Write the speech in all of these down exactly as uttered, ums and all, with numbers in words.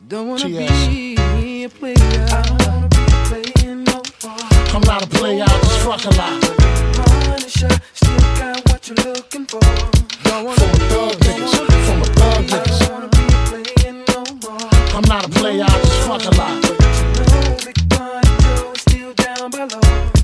Don't wanna be a player. I don't wanna be playing no more. I'm not a player, I just fuck a lot. Punisher, still got what you're looking for. Don't wanna From a thug niggas, from a thug niggas. I don't wanna be playing no more. I'm not a player, I just fuck a lot. But you know Big Pun Joe is still down below.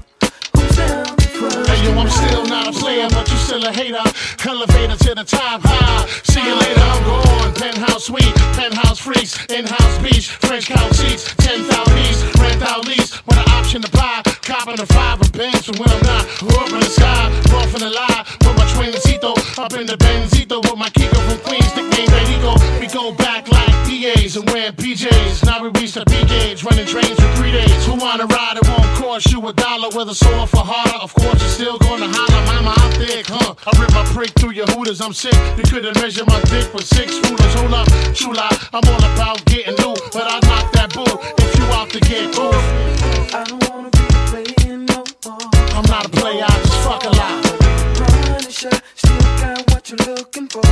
Who's down before? Hey yo, I'm still not a player, but you still a hater. Elevator to the top, high. See you later, I'm gone. Penthouse suite, penthouse freaks, in-house beach, French couch seats, ten thousand east, rent out lease, with an option to buy. Copping a five and bands from when I'm not. Up in the sky, off in the lie, with my twincito, up in the Benzito, with my Kiko from Queens, nickname Benito. We go back like D As and wearing P Js. Now we reach the peak age, running trains for three days. Who wanna ride? It won't cost you a dollar, whether sore for harder. Of course, you're still gonna holler, mama, I'm thick, huh? I rip my prick through your hooters, I'm sick. You couldn't measure my dick with six rulers. Hold up, chula, I'm all about getting loot, but I knock that bull if you out to get cool. I don't wanna be playing no more. I'm not a player, I just fuck a lot. Punisher, still got what you're looking for.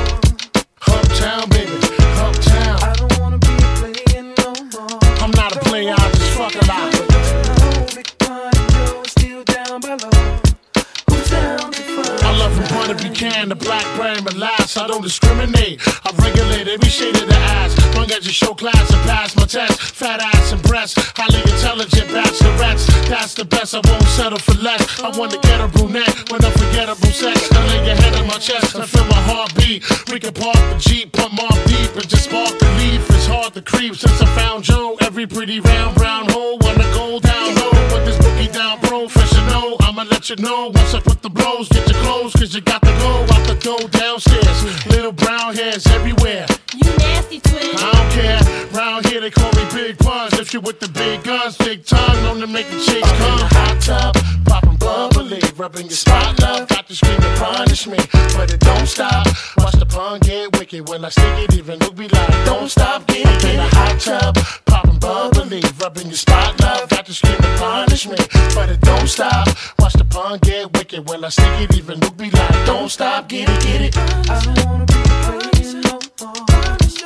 Uptown, baby, uptown. I don't wanna be playing no more. I'm not a player, I just fuck a lot. No, Big Pun Joe is still down below. Who's down before? I love from Butter Buchanan to Blackberry and Molasses. I don't discriminate. I regulate every shade of the ass. Long as you show class and pass my test. Fat ass and breasts, highly intelligent bachelorettes. That's the best. I won't settle for less. I want to get a brunette with unforgettable sex. I lay your head on my chest and feel my heartbeat. We can park the Jeep, pump off deep, and just spark the leaf. It's hard to creep since I found Joe. Every pretty round brown hole wanna go down low. Put this boogie down professional. I'ma let you know once I put the blows. Get your clothes, cause you got to go out the door downstairs. Little brown hairs everywhere. You nasty twin. I don't care. Round here they call me Big Puns. If you with the big guns, big tongue, known to make the chicks come. Hot tub, poppin' bubbly, rubbing your spot, love. Got to scream and punish me, but it don't stop. Watch the pun get wicked when I stick it. Even Luke be like, don't stop, get it. In a hot tub, poppin' bubbly, rubbing your spot, love. Got to scream and punish me, but it don't stop. Watch the pun get wicked when I stick it. Even Luke be like, don't stop, get it, get it. I don't wanna be playing no more. Punisher,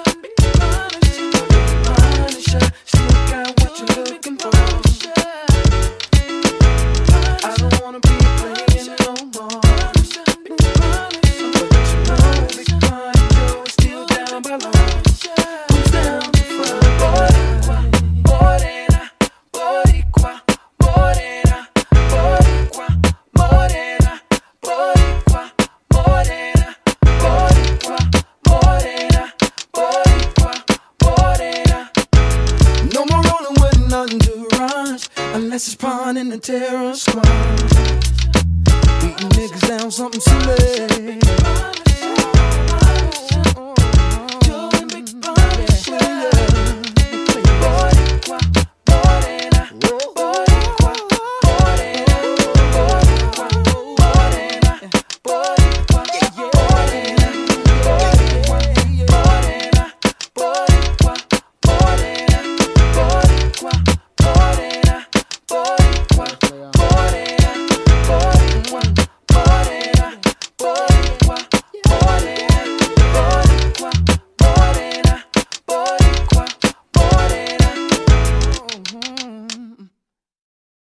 still got what you're looking for. I don't wanna be playing no more. But you know Big Pun Joe is still down below. Who's down before? Morena, Boricua, Morena, Boricua, Morena, Boricua, Morena, Boricua, Morena, Boricua, Morena. No more rolling with nothing to rush, unless it's pawn in the terror squad. Beating niggas down, something silly.